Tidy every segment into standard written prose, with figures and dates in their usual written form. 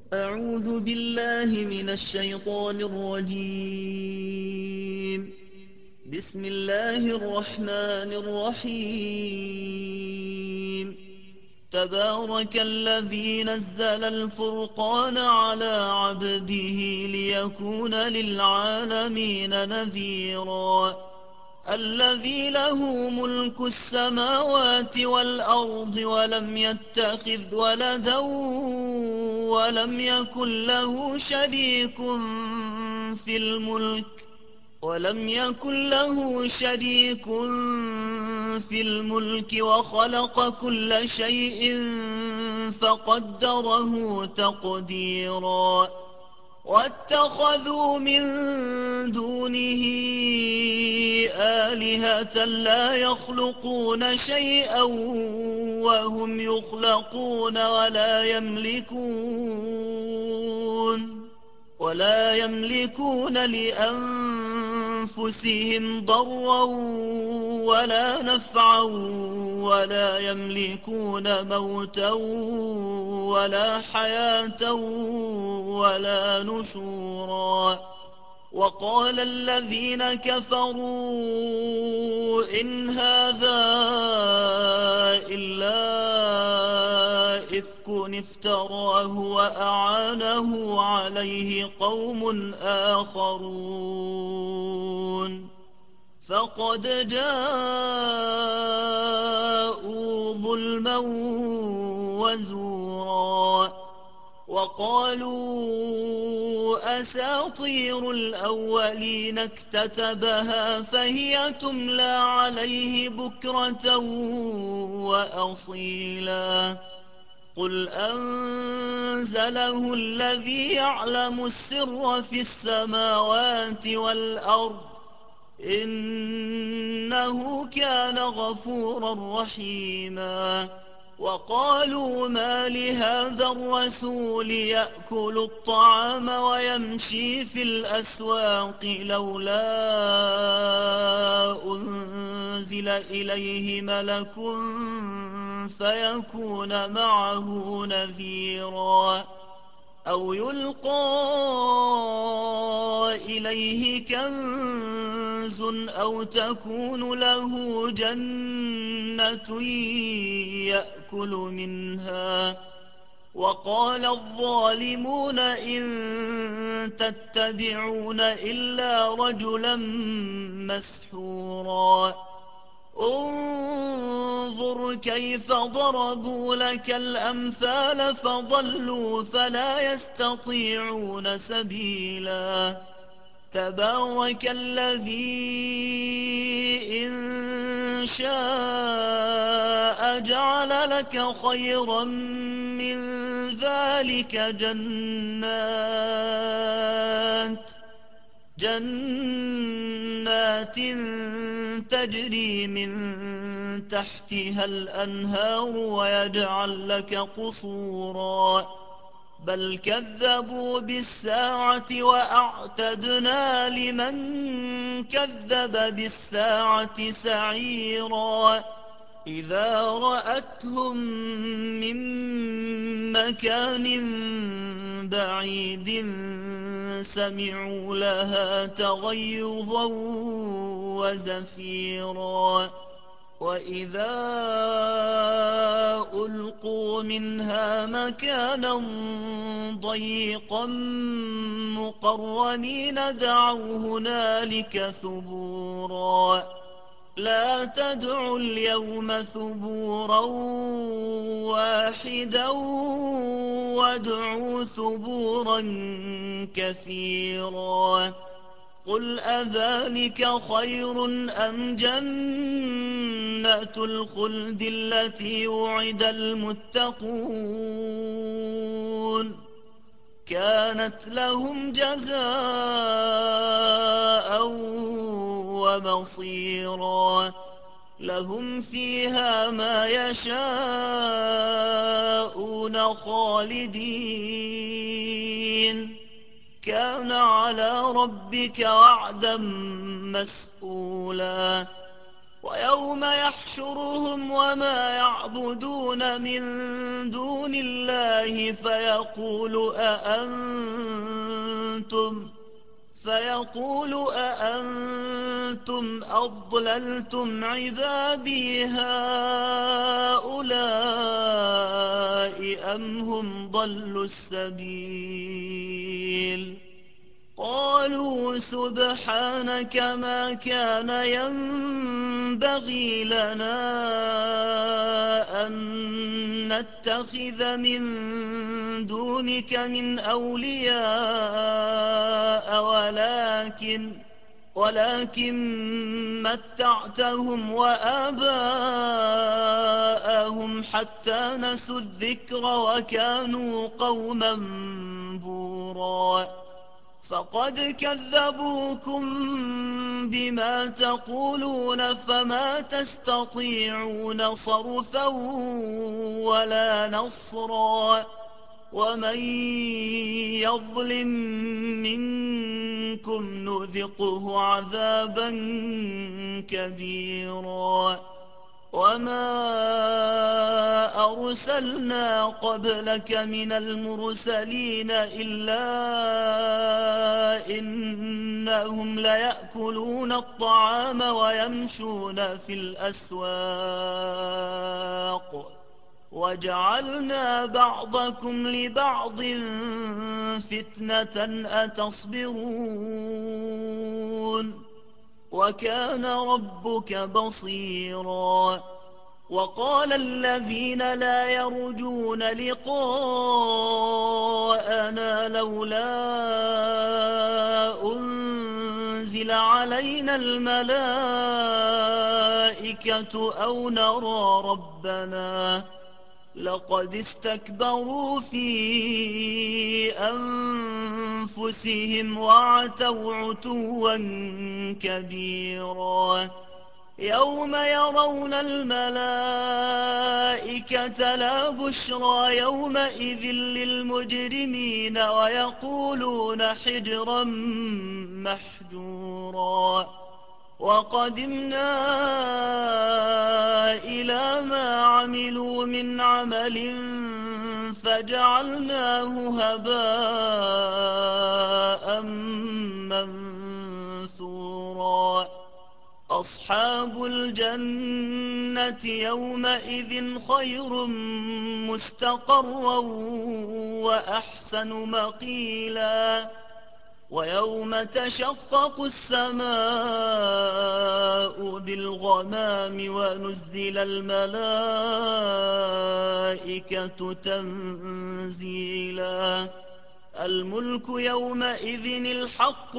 أعوذ بالله من الشيطان الرجيم. بسم الله الرحمن الرحيم. تبارك الذي نزل الفرقان على عبده ليكون للعالمين نذيرا. الذي له ملك السماوات والأرض ولم يتخذ ولدا ولم يكن له شريك في الملك وخلق كل شيء فقدره تقديرا. واتخذوا من دونه آلهة لا يخلقون شيئا وهم يخلقون ولا يملكون لأنفسهم ضرا ولا نفعا ولا يملكون موتا ولا حياة ولا نشورا. وقال الذين كفروا إن هذا إلا إفك افتراه وأعانه عليه قوم آخرون فقد جاءوا ظلما وزورا. وقالوا أساطير الأولين اكتتبها فهي تملى عليه بكرة وأصيلا. قل أنزله الذي يعلم السر في السماوات والأرض إنه كان غفورا رحيما. وقالوا ما لهذا الرسول يأكل الطعام ويمشي في الأسواق لولا أنزل إليه ملك فيكون معه نذيرا أو يلقى إليه كنز أو تكون له جنة يأكل منها. وقال الظالمون إن تتبعون إلا رجلا مسحورا. انظر كيف ضربوا لك الأمثال فضلوا فلا يستطيعون سبيلا. تبارك الذي إن شاء جعل لك خيرا من ذلك جنات تجري من تحتها الأنهار ويجعل لك قصورا. بل كذبوا بالساعة وأعتدنا لمن كذب بالساعة سعيرا. إذا رأتهم من مكان بعيد سمعوا لها تغيظا وزفيرا. وإذا ألقوا منها مكانا ضيقا مقرنين دعوا هنالك ثبورا. لا تدعوا اليوم ثبورا واحدا وادعوا ثبورا كثيرا. قل أذلك خير أم جنة الخلد التي وعد المتقون كانت لهم جزاء ومصيرا. لهم فيها ما يشاءون خالدين كان على ربك وعدا مسئولا. ويوم يحشرهم وما يعبدون من دون الله فيقول أأنتم أضللتم عبادي هؤلاء أم هم ضلوا السبيل قالوا سبحانك ما كان ينبغي لنا أن نتخذ من دونك من أولياء ولكن متعتهم وآباءهم حتى نسوا الذكر وكانوا قوما بورا فقد كذبوكم بما تقولون فما تستطيعون صرفا ولا نصرا ومن يظلم منكم نذقه عذابا كبيرا وما أرسلنا قبلك من المرسلين إلا إنهم ليأكلون الطعام ويمشون في الأسواق وجعلنا بعضكم لبعض فتنة أتصبرون وكان ربك بصيرا وقال الذين لا يرجون لقاءنا لولا أنزل علينا الملائكة أو نرى ربنا لقد استكبروا في أنفسهم وعتوا عتوا كبيرا يوم يرون الملائكة لا بشرى يومئذ للمجرمين ويقولون حجرا محجورا وقدمنا إلى ما عملوا من عمل فجعلناه هباء منثورا أصحاب الجنة يومئذ خير مستقرا وأحسن مقيلا ويوم تشقق السماء بالغمام ونزل الملائكة تنزيلا الملك يومئذ الحق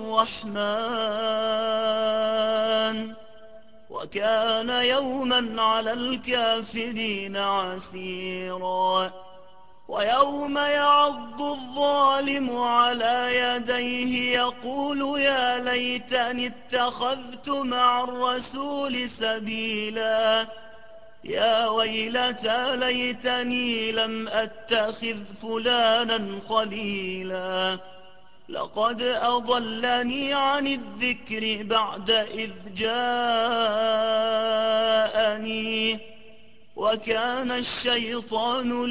للرحمن وكان يوما على الكافرين عسيرا ويوم يعض الظالم على يديه يقول يا ليتني اتخذت مع الرسول سبيلا يا ويلتى ليتني لم أتخذ فلانا خليلا لقد أضلني عن الذكر بعد إذ جاءني وكان الشيطان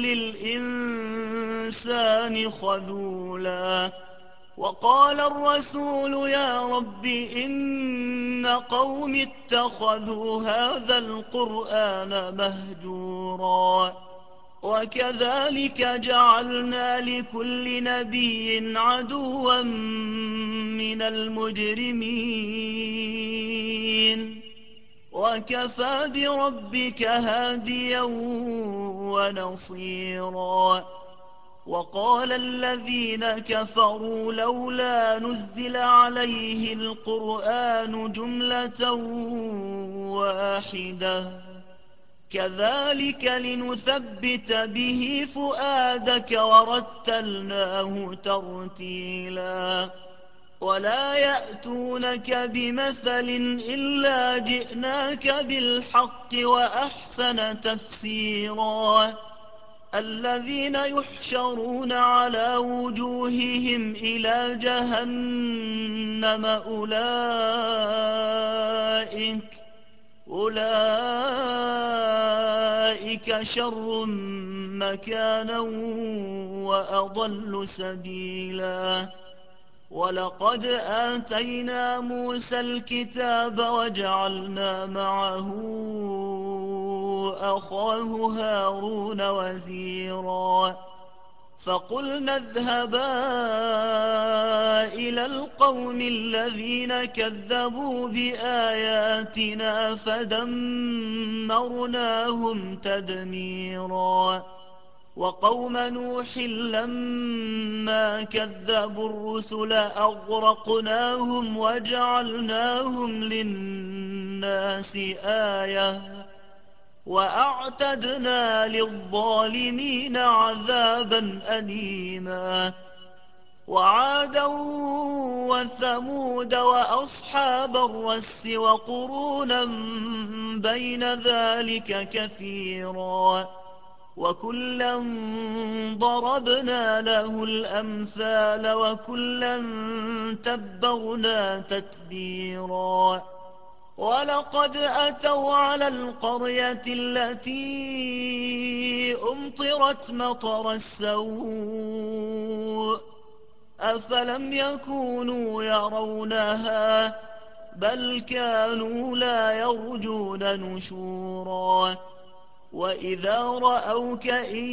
للإنسان خذولا وقال الرسول يا رب إن قوم اتخذوا هذا القرآن مهجورا وكذلك جعلنا لكل نبي عدوا من المجرمين وكفى بربك هاديا ونصيرا وقال الذين كفروا لولا نزل عليه القرآن جملة واحدة كذلك لنثبت به فؤادك ورتلناه ترتيلا ولا يأتونك بمثل إلا جئناك بالحق وأحسن تفسيرا الذين يحشرون على وجوههم إلى جهنم أولئك شر مكانا وأضل سبيلا ولقد آتينا موسى الكتاب وجعلنا معه أخاه هارون وزيرا فقلنا اذهبا إلى القوم الذين كذبوا بآياتنا فدمرناهم تدميرا وقوم نوح لما كذبوا الرسل أغرقناهم وجعلناهم للناس آية وأعتدنا للظالمين عذابا أليما وعادا وثمود وأصحاب الرس وقرونا بين ذلك كثيرا وكلا ضربنا له الأمثال وكلا تبرنا تتبيرا ولقد أتوا على القرية التي أمطرت مطر السوء أفلم يكونوا يرونها بل كانوا لا يرجون نشورا وإذا رأوك إن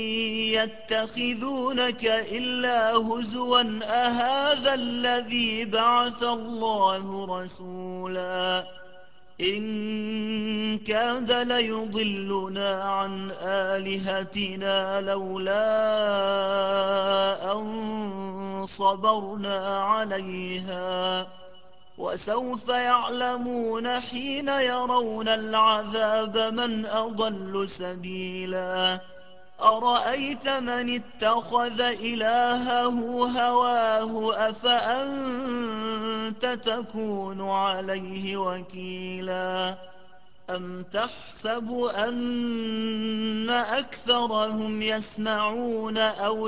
يتخذونك إلا هزوا أهذا الذي بعث الله رسولا إن كاد ليضلنا عن آلهتنا لولا أن صبرنا عليها وسوف يعلمون حين يرون العذاب من أضل سبيلا أرأيت من اتخذ إلهه هواه أفأنت تكون عليه وكيلا أم تحسب أن أكثرهم يسمعون أو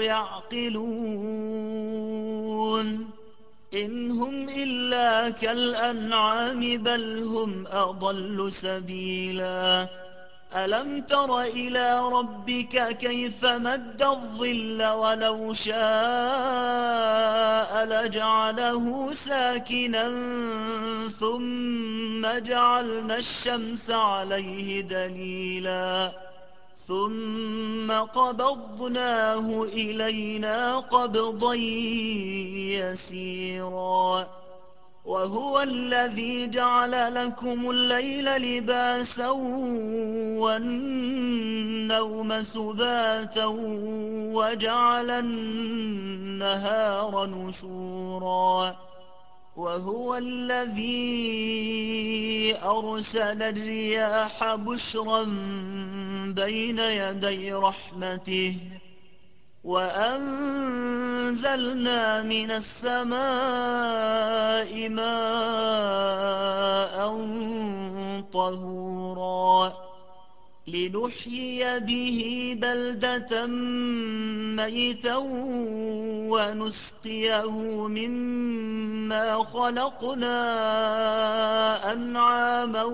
يعقلون إن هم إلا كالأنعام بل هم أضل سبيلا ألم تر إلى ربك كيف مد الظل ولو شاء لجعله ساكنا ثم جعلنا الشمس عليه دليلا ثم قبضناه إلينا قبضا يسيرا وهو الذي جعل لكم الليل لباسا والنوم سباتا وجعل النهار نشورا وهو الذي أرسل الرياح بشرا بين يدي رحمته وأنزلنا من السماء ماء طهورا لنحيي به بلدة ميتا ونسقيه مما خلقنا أنعاما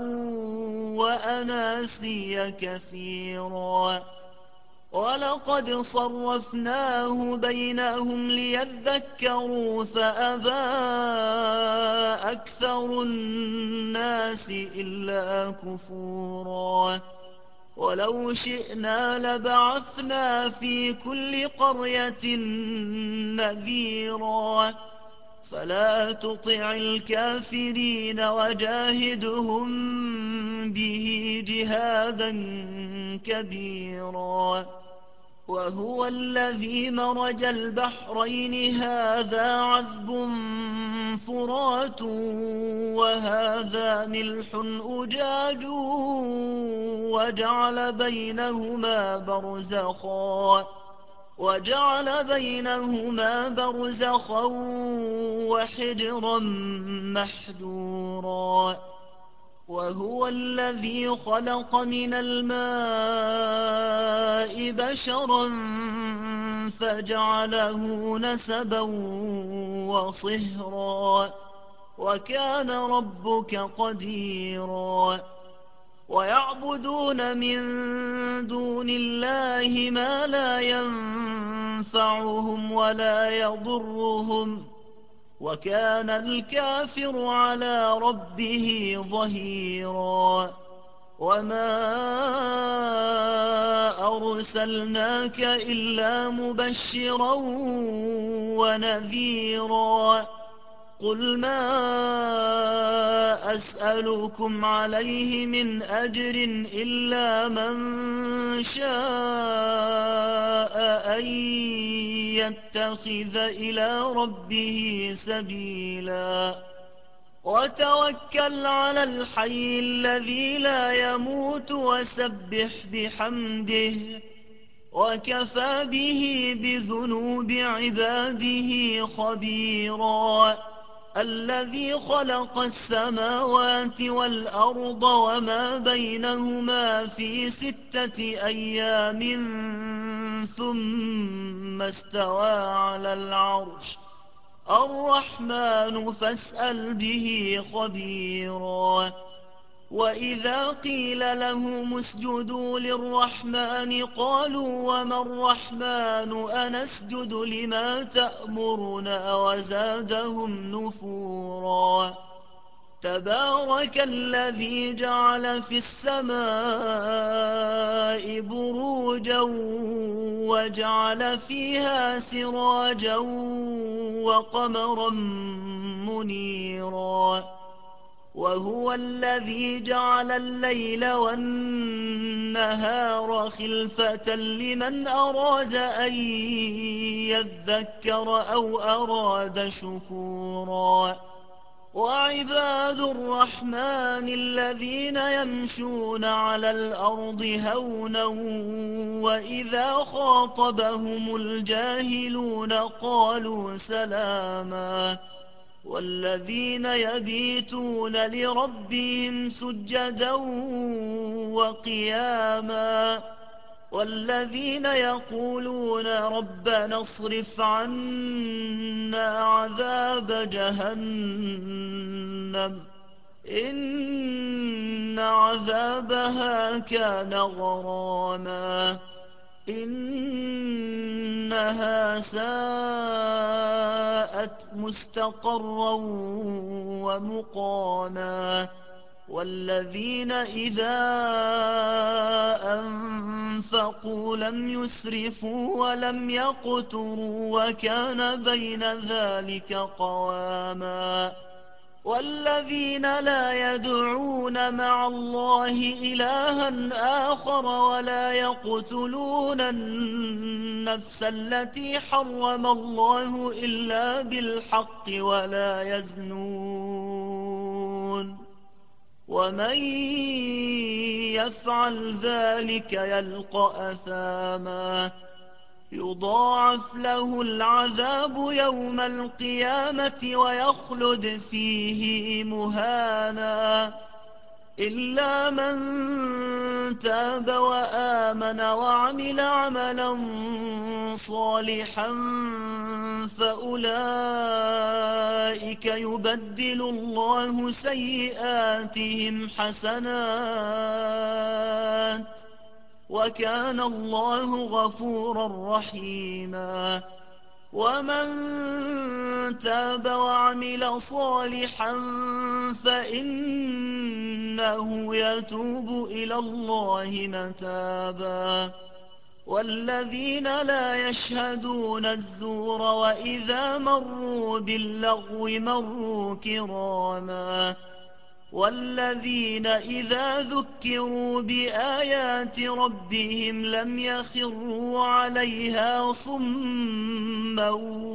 وأناسيا كثيرا ولقد صرفناه بينهم ليذكروا فأبى أكثر الناس إلا كفورا ولو شئنا لبعثنا في كل قرية نذيرا فلا تطع الكافرين وجاهدهم به جهادا كبيرا وهو الذي مرج البحرين هذا عذب فرات وهذا ملح أجاج وجعل بينهما برزخا وحجرا محجورا وهو الذي خلق من الماء بشرا فجعله نسبا وصهرا وكان ربك قديرا ويعبدون من دون الله ما لا ينفعهم ولا يضرهم وكان الكافر على ربه ظهيرا وما أرسلناك إلا مبشرا ونذيرا قل ما أسألكم عليه من أجر إلا من شاء أن يتخذ إلى ربه سبيلا وتوكل على الحي الذي لا يموت وسبح بحمده وكفى به بذنوب عباده خبيرا الذي خلق السماوات والأرض وما بينهما في 6 أيام ثم استوى على العرش الرحمن فاسأل به خبيرا وإذا قيل لهم اسجدوا للرحمن قالوا وما الرحمن أنسجد لما تأمرنا وزادهم نفورا تبارك الذي جعل في السماء بروجا وجعل فيها سراجا وقمرا منيرا وهو الذي جعل الليل والنهار خلفة لمن أراد أن يذكر أو أراد شكورا وعباد الرحمن الذين يمشون على الأرض هونا وإذا خاطبهم الجاهلون قالوا سلاما والذين يبيتون لربهم سجدا وقياما والذين يقولون ربنا اصرف عنا عذاب جهنم إن عذابها كان غراما إنها ساءت مستقرا ومقاما والذين إذا أنفقوا لم يسرفوا ولم يقتروا وكان بين ذلك قواما والذين لا يدعون مع الله إلها آخر ولا يقتلون النفس التي حرم الله إلا بالحق ولا يزنون ومن يفعل ذلك يلقى أثاما يضاعف له العذاب يوم القيامة ويخلد فيه مهانا إلا من تاب وآمن وعمل عملا صالحا فأولئك يبدل الله سيئاتهم حسنات وكان الله غفورا رحيما ومن تاب وعمل صالحا فإنه يتوب إلى الله متابا والذين لا يشهدون الزور وإذا مروا باللغو مروا كراما والذين إذا ذكروا بآيات ربهم لم يخروا عليها صما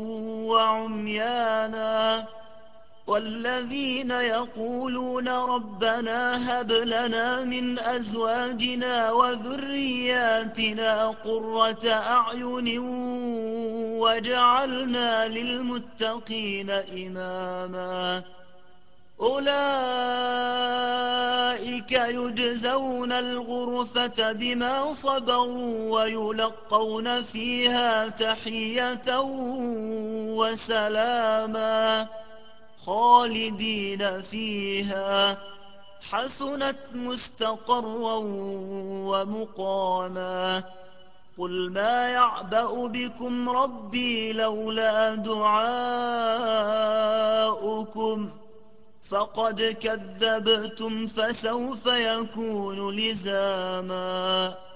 وعميانا والذين يقولون ربنا هب لنا من أزواجنا وذرياتنا قرة أعين واجعلنا للمتقين إماما أولئك يجزون الغرفة بما صبروا ويلقون فيها تحية وسلاما خالدين فيها حسنت مستقرا ومقاما قل ما يعبأ بكم ربي لولا دعاؤكم فقد كذبتم فسوف يكون لزاما